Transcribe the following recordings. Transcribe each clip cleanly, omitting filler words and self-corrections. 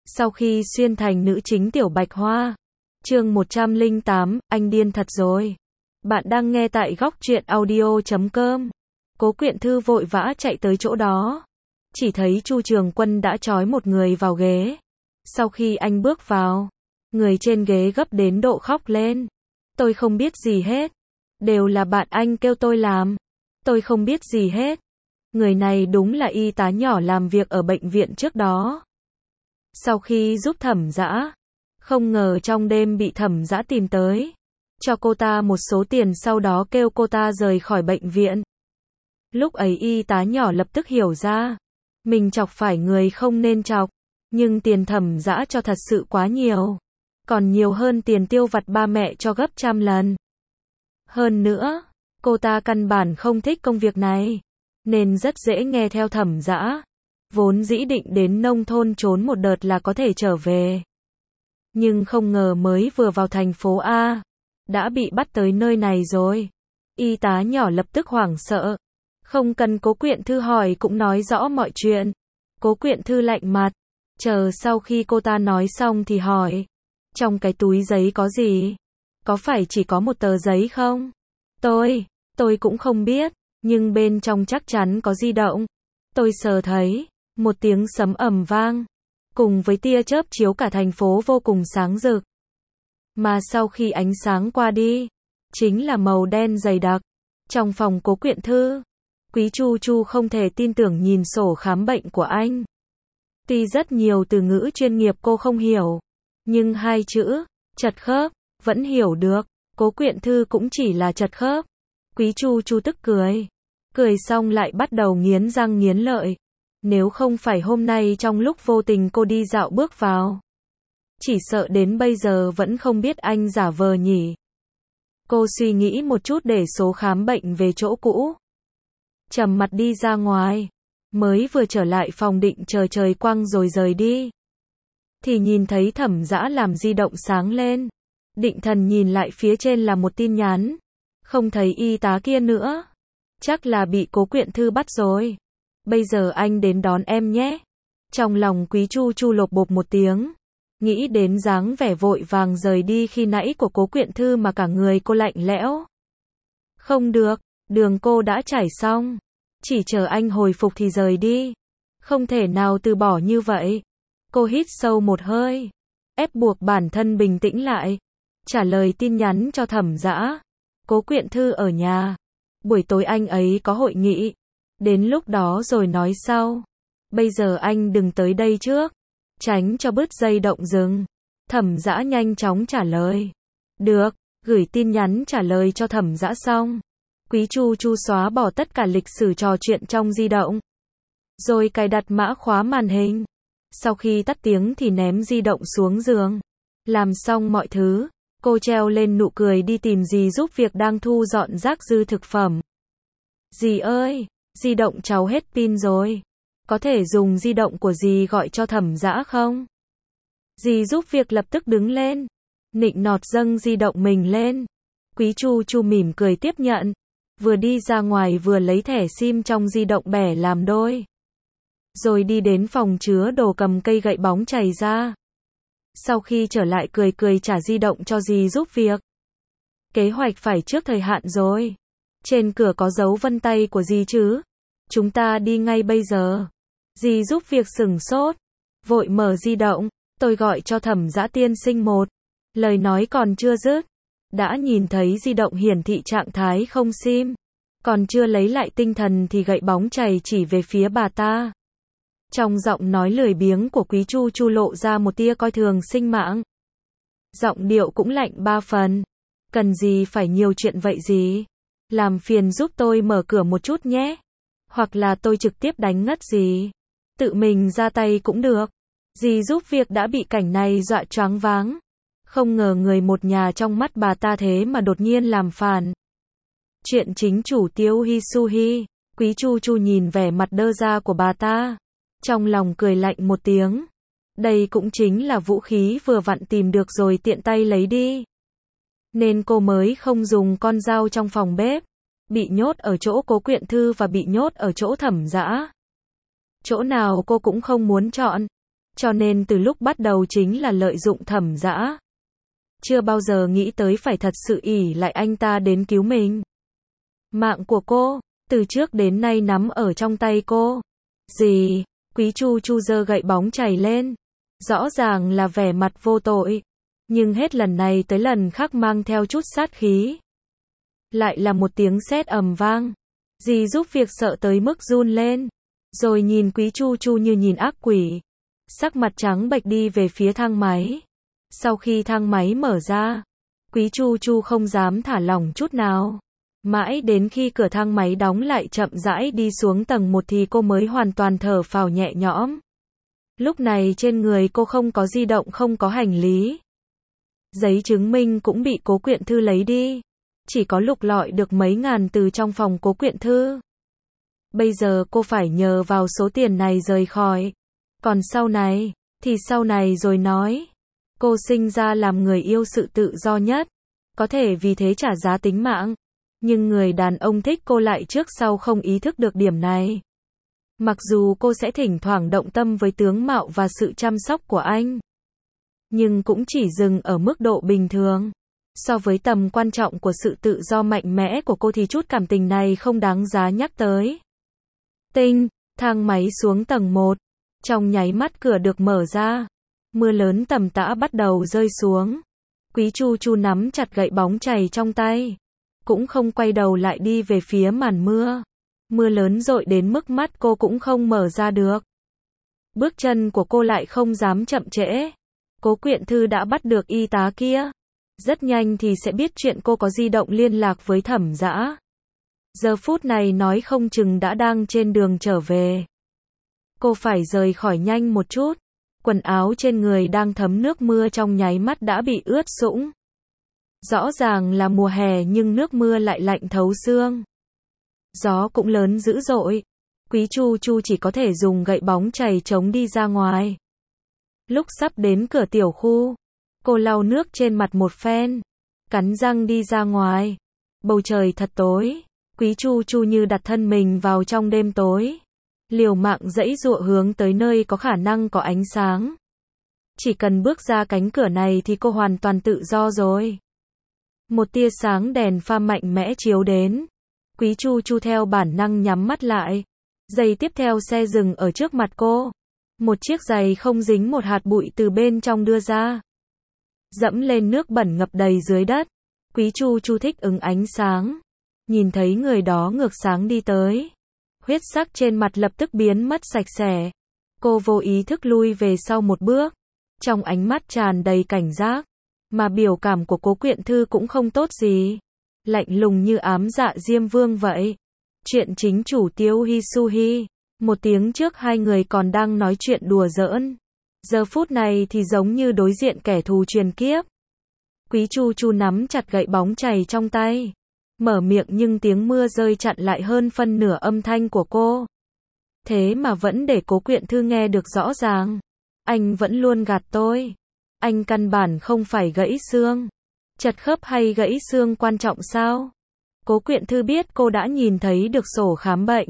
Sau khi xuyên thành nữ chính Tiểu Bạch Hoa. Chương 108, anh điên thật rồi. Bạn đang nghe tại góc truyện audio.com. Cố Quyện Thư vội vã chạy tới chỗ đó. Chỉ thấy Chu Trường Quân đã trói một người vào ghế. Sau khi anh bước vào, người trên ghế gấp đến độ khóc lên. Tôi không biết gì hết. Đều là bạn anh kêu tôi làm. Tôi không biết gì hết. Người này đúng là y tá nhỏ làm việc ở bệnh viện trước đó. Sau khi giúp Thẩm Dã, không ngờ trong đêm bị Thẩm Dã tìm tới, cho cô ta một số tiền sau đó kêu cô ta rời khỏi bệnh viện. Lúc ấy y tá nhỏ lập tức hiểu ra, mình chọc phải người không nên chọc, nhưng tiền Thẩm Dã cho thật sự quá nhiều, còn nhiều hơn tiền tiêu vặt ba mẹ cho gấp trăm lần. Hơn nữa, cô ta căn bản không thích công việc này, nên rất dễ nghe theo Thẩm Dã. Vốn dĩ định đến nông thôn trốn một đợt là có thể trở về. Nhưng không ngờ mới vừa vào thành phố A, đã bị bắt tới nơi này rồi. Y tá nhỏ lập tức hoảng sợ. Không cần Cố Quyện Thư hỏi cũng nói rõ mọi chuyện. Cố Quyện Thư lạnh mặt. Chờ sau khi cô ta nói xong thì hỏi. Trong cái túi giấy có gì? Có phải chỉ có một tờ giấy không? Tôi cũng không biết. Nhưng bên trong chắc chắn có di động. Tôi sờ thấy. Một tiếng sấm ầm vang, cùng với tia chớp chiếu cả thành phố vô cùng sáng rực. Mà sau khi ánh sáng qua đi, chính là màu đen dày đặc. Trong phòng Cố Quyện Thư, Quý Chu Chu không thể tin tưởng nhìn sổ khám bệnh của anh. Tuy rất nhiều từ ngữ chuyên nghiệp cô không hiểu, nhưng hai chữ, chật khớp, vẫn hiểu được. Cố Quyện Thư cũng chỉ là chật khớp. Quý Chu Chu tức cười. Cười xong lại bắt đầu nghiến răng nghiến lợi. Nếu không phải hôm nay trong lúc vô tình cô đi dạo bước vào, chỉ sợ đến bây giờ vẫn không biết anh giả vờ nhỉ. Cô suy nghĩ một chút để số khám bệnh về chỗ cũ. Trầm mặt đi ra ngoài. Mới vừa trở lại phòng định chờ trời quang rồi rời đi. Thì nhìn thấy Thẩm Dã làm di động sáng lên. Định thần nhìn lại phía trên là một tin nhắn. Không thấy y tá kia nữa. Chắc là bị Cố Quyện Thư bắt rồi. Bây giờ anh đến đón em nhé. Trong lòng Quý Chu Chu lộp bộp một tiếng. Nghĩ đến dáng vẻ vội vàng rời đi khi nãy của Cố Quyện Thư mà cả người cô lạnh lẽo. Không được, đường cô đã trải xong. Chỉ chờ anh hồi phục thì rời đi. Không thể nào từ bỏ như vậy. Cô hít sâu một hơi. Ép buộc bản thân bình tĩnh lại. Trả lời tin nhắn cho Thẩm Dã. Cố Quyện Thư ở nhà. Buổi tối anh ấy có hội nghị. Đến lúc đó rồi nói sau. Bây giờ anh đừng tới đây trước. Tránh cho bứt dây động rừng. Thẩm Dã nhanh chóng trả lời. Được, gửi tin nhắn trả lời cho Thẩm Dã xong. Quý Chu Chu xóa bỏ tất cả lịch sử trò chuyện trong di động. Rồi cài đặt mã khóa màn hình. Sau khi tắt tiếng thì ném di động xuống giường. Làm xong mọi thứ, cô treo lên nụ cười đi tìm dì giúp việc đang thu dọn rác dư thực phẩm. Dì ơi! Di động cháu hết pin rồi. Có thể dùng di động của dì gọi cho Thẩm Dã không? Dì giúp việc lập tức đứng lên. Nịnh nọt dâng di động mình lên. Quý Chu Chu mỉm cười tiếp nhận. Vừa đi ra ngoài vừa lấy thẻ sim trong di động bẻ làm đôi. Rồi đi đến phòng chứa đồ cầm cây gậy bóng chày ra. Sau khi trở lại cười cười trả di động cho dì giúp việc. Kế hoạch phải trước thời hạn rồi. Trên cửa có dấu vân tay của dì chứ? Chúng ta đi ngay bây giờ. Dì giúp việc sửng sốt. Vội mở di động. Tôi gọi cho Thẩm Dã tiên sinh một. Lời nói còn chưa dứt. Đã nhìn thấy di động hiển thị trạng thái không sim. Còn chưa lấy lại tinh thần thì gậy bóng chày chỉ về phía bà ta. Trong giọng nói lười biếng của Quý Chu Chu lộ ra một tia coi thường sinh mạng. Giọng điệu cũng lạnh ba phần. Cần gì phải nhiều chuyện vậy gì? Làm phiền giúp tôi mở cửa một chút nhé. Hoặc là tôi trực tiếp đánh ngất dì. Tự mình ra tay cũng được. Dì giúp việc đã bị cảnh này dọa choáng váng. Không ngờ người một nhà trong mắt bà ta thế mà đột nhiên làm phản. Chuyện chính chủ Tiêu Hisuhi. Quý Chu Chu nhìn vẻ mặt đơ ra của bà ta. Trong lòng cười lạnh một tiếng. Đây cũng chính là vũ khí vừa vặn tìm được rồi tiện tay lấy đi. Nên cô mới không dùng con dao trong phòng bếp. Bị nhốt ở chỗ Cố Quyện Thư và bị nhốt ở chỗ Thẩm Dã. Chỗ nào cô cũng không muốn chọn. Cho nên từ lúc bắt đầu chính là lợi dụng Thẩm Dã. Chưa bao giờ nghĩ tới phải thật sự ỷ lại anh ta đến cứu mình. Mạng của cô, từ trước đến nay nắm ở trong tay cô. Gì? Quý Chu Chu giơ gậy bóng chày lên. Rõ ràng là vẻ mặt vô tội. Nhưng hết lần này tới lần khác mang theo chút sát khí. Lại là một tiếng sét ầm vang. Dì giúp việc sợ tới mức run lên. Rồi nhìn Quý Chu Chu như nhìn ác quỷ. Sắc mặt trắng bệch đi về phía thang máy. Sau khi thang máy mở ra, Quý Chu Chu không dám thả lỏng chút nào. Mãi đến khi cửa thang máy đóng lại chậm rãi đi xuống tầng 1 thì cô mới hoàn toàn thở phào nhẹ nhõm. Lúc này trên người cô không có di động, không có hành lý. Giấy chứng minh cũng bị Cố Quyện Thư lấy đi. Chỉ có lục lọi được mấy ngàn từ trong phòng Cố Quyện Thư. Bây giờ cô phải nhờ vào số tiền này rời khỏi. Còn sau này, thì sau này rồi nói. Cô sinh ra làm người yêu sự tự do nhất. Có thể vì thế trả giá tính mạng. Nhưng người đàn ông thích cô lại trước sau không ý thức được điểm này. Mặc dù cô sẽ thỉnh thoảng động tâm với tướng mạo và sự chăm sóc của anh. Nhưng cũng chỉ dừng ở mức độ bình thường. So với tầm quan trọng của sự tự do mạnh mẽ của cô thì chút cảm tình này không đáng giá nhắc tới. Tinh, thang máy xuống tầng 1. Trong nháy mắt cửa được mở ra. Mưa lớn tầm tã bắt đầu rơi xuống. Quý Chu Chu nắm chặt gậy bóng chày trong tay. Cũng không quay đầu lại đi về phía màn mưa. Mưa lớn dội đến mức mắt cô cũng không mở ra được. Bước chân của cô lại không dám chậm trễ. Cố Quyện Thư đã bắt được y tá kia. Rất nhanh thì sẽ biết chuyện cô có di động liên lạc với Thẩm Dã. Giờ phút này nói không chừng đã đang trên đường trở về. Cô phải rời khỏi nhanh một chút. Quần áo trên người đang thấm nước mưa trong nháy mắt đã bị ướt sũng. Rõ ràng là mùa hè nhưng nước mưa lại lạnh thấu xương. Gió cũng lớn dữ dội. Quý Chu Chu chỉ có thể dùng gậy bóng chày chống đi ra ngoài. Lúc sắp đến cửa tiểu khu, cô lau nước trên mặt một phen, cắn răng đi ra ngoài. Bầu trời thật tối, Quý Chu Chu như đặt thân mình vào trong đêm tối. Liều mạng giãy giụa hướng tới nơi có khả năng có ánh sáng. Chỉ cần bước ra cánh cửa này thì cô hoàn toàn tự do rồi. Một tia sáng đèn pha mạnh mẽ chiếu đến. Quý Chu Chu theo bản năng nhắm mắt lại. Giây tiếp theo xe dừng ở trước mặt cô. Một chiếc giày không dính một hạt bụi từ bên trong đưa ra. Dẫm lên nước bẩn ngập đầy dưới đất. Quý Chu Chu thích ứng ánh sáng. Nhìn thấy người đó ngược sáng đi tới. Huyết sắc trên mặt lập tức biến mất sạch sẽ. Cô vô ý thức lui về sau một bước. Trong ánh mắt tràn đầy cảnh giác. Mà biểu cảm của Cố Quyện Thư cũng không tốt gì. Lạnh lùng như ám dạ Diêm Vương vậy. Chuyện chính chủ Tiêu Hi Su Hi. Một tiếng trước hai người còn đang nói chuyện đùa giỡn. Giờ phút này thì giống như đối diện kẻ thù truyền kiếp. Quý Chu Chu nắm chặt gậy bóng chày trong tay. Mở miệng nhưng tiếng mưa rơi chặn lại hơn phân nửa âm thanh của cô. Thế mà vẫn để Cố Quyện Thư nghe được rõ ràng. Anh vẫn luôn gạt tôi. Anh căn bản không phải gãy xương. Chật khớp hay gãy xương quan trọng sao? Cố Quyện Thư biết cô đã nhìn thấy được sổ khám bệnh.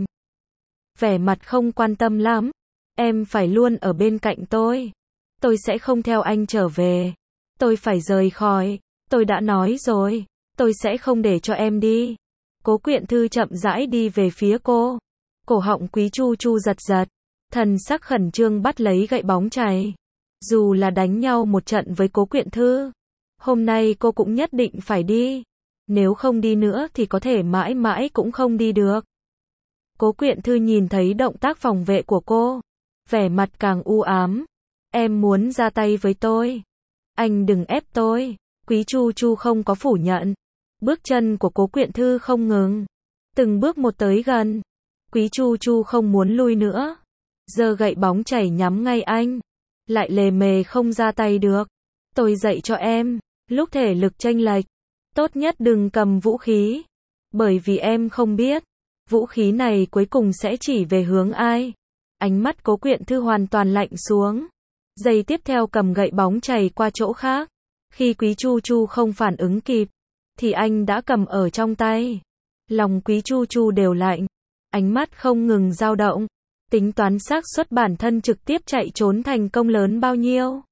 Vẻ mặt không quan tâm lắm. Em phải luôn ở bên cạnh tôi. Tôi sẽ không theo anh trở về. Tôi phải rời khỏi. Tôi đã nói rồi. Tôi sẽ không để cho em đi. Cố Quyện Thư chậm rãi đi về phía cô. Cổ họng Quý Chu Chu giật giật. Thần sắc khẩn trương bắt lấy gậy bóng chày. Dù là đánh nhau một trận với Cố Quyện Thư, hôm nay cô cũng nhất định phải đi. Nếu không đi nữa thì có thể mãi mãi cũng không đi được. Cố Quyện Thư nhìn thấy động tác phòng vệ của cô. Vẻ mặt càng u ám. Em muốn ra tay với tôi. Anh đừng ép tôi. Quý Chu Chu không có phủ nhận. Bước chân của Cố Quyện Thư không ngừng. Từng bước một tới gần. Quý Chu Chu không muốn lui nữa. Giơ gậy bóng chảy nhắm ngay anh. Lại lề mề không ra tay được. Tôi dạy cho em. Lúc thể lực chênh lệch. Tốt nhất đừng cầm vũ khí. Bởi vì em không biết. Vũ khí này cuối cùng sẽ chỉ về hướng ai. Ánh mắt Cố Quyện Thư hoàn toàn lạnh xuống. Giây tiếp theo cầm gậy bóng chày qua chỗ khác. Khi Quý Chu Chu không phản ứng kịp. Thì anh đã cầm ở trong tay. Lòng Quý Chu Chu đều lạnh. Ánh mắt không ngừng dao động. Tính toán xác suất bản thân trực tiếp chạy trốn thành công lớn bao nhiêu?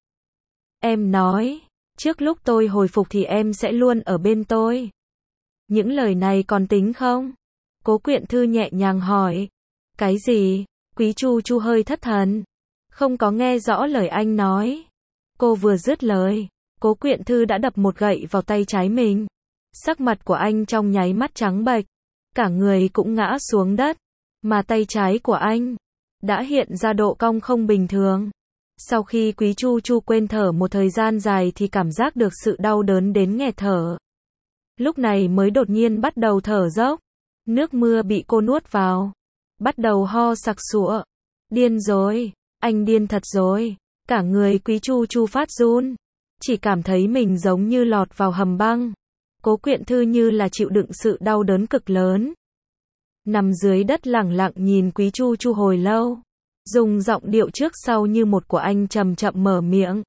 Em nói, trước lúc tôi hồi phục thì em sẽ luôn ở bên tôi. Những lời này còn tính không? Cố Quyện Thư nhẹ nhàng hỏi. Cái gì? Quý Chu Chu hơi thất thần. Không có nghe rõ lời anh nói. Cô vừa dứt lời, Cố Quyện Thư đã đập một gậy vào tay trái mình. Sắc mặt của anh trong nháy mắt trắng bệch, cả người cũng ngã xuống đất, mà tay trái của anh đã hiện ra độ cong không bình thường. Sau khi Quý Chu Chu quên thở một thời gian dài thì cảm giác được sự đau đớn đến nghẹt thở. Lúc này mới đột nhiên bắt đầu thở dốc. Nước mưa bị cô nuốt vào, bắt đầu ho sặc sụa. Điên rồi, anh điên thật rồi. Cả người Quý Chu Chu phát run, chỉ cảm thấy mình giống như lọt vào hầm băng. Cố Quyện Thư như là chịu đựng sự đau đớn cực lớn, nằm dưới đất lẳng lặng nhìn Quý Chu Chu hồi lâu, dùng giọng điệu trước sau như một của anh chậm chậm mở miệng.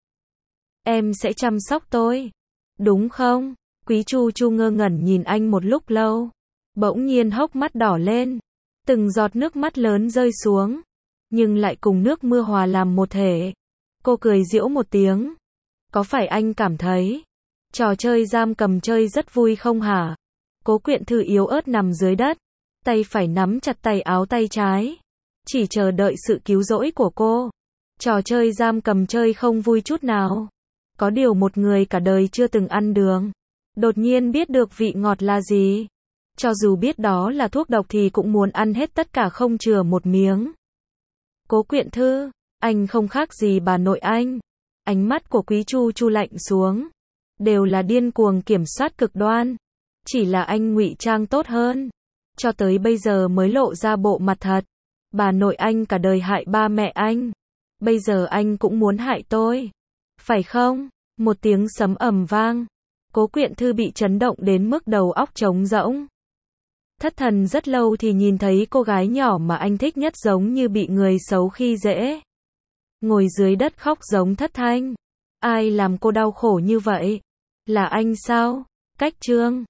Em sẽ chăm sóc tôi, đúng không? Quý Chu Chu ngơ ngẩn nhìn anh một lúc lâu, bỗng nhiên hốc mắt đỏ lên, từng giọt nước mắt lớn rơi xuống, nhưng lại cùng nước mưa hòa làm một thể. Cô cười giễu một tiếng. Có phải anh cảm thấy trò chơi giam cầm chơi rất vui không hả? Cố Quyện Thư yếu ớt nằm dưới đất, tay phải nắm chặt tay áo tay trái, chỉ chờ đợi sự cứu rỗi của cô. Trò chơi giam cầm chơi không vui chút nào. Có điều một người cả đời chưa từng ăn đường, đột nhiên biết được vị ngọt là gì. Cho dù biết đó là thuốc độc thì cũng muốn ăn hết tất cả không chừa một miếng. Cố Quyện Thư, anh không khác gì bà nội anh. Ánh mắt của Quý Chu Chu lạnh xuống. Đều là điên cuồng kiểm soát cực đoan. Chỉ là anh ngụy trang tốt hơn. Cho tới bây giờ mới lộ ra bộ mặt thật. Bà nội anh cả đời hại ba mẹ anh. Bây giờ anh cũng muốn hại tôi. Phải không? Một tiếng sấm ầm vang. Cố Quyện Thư bị chấn động đến mức đầu óc trống rỗng. Thất thần rất lâu thì nhìn thấy cô gái nhỏ mà anh thích nhất giống như bị người xấu khi dễ. Ngồi dưới đất khóc giống thất thanh. Ai làm cô đau khổ như vậy? Là anh sao? Cách Trương.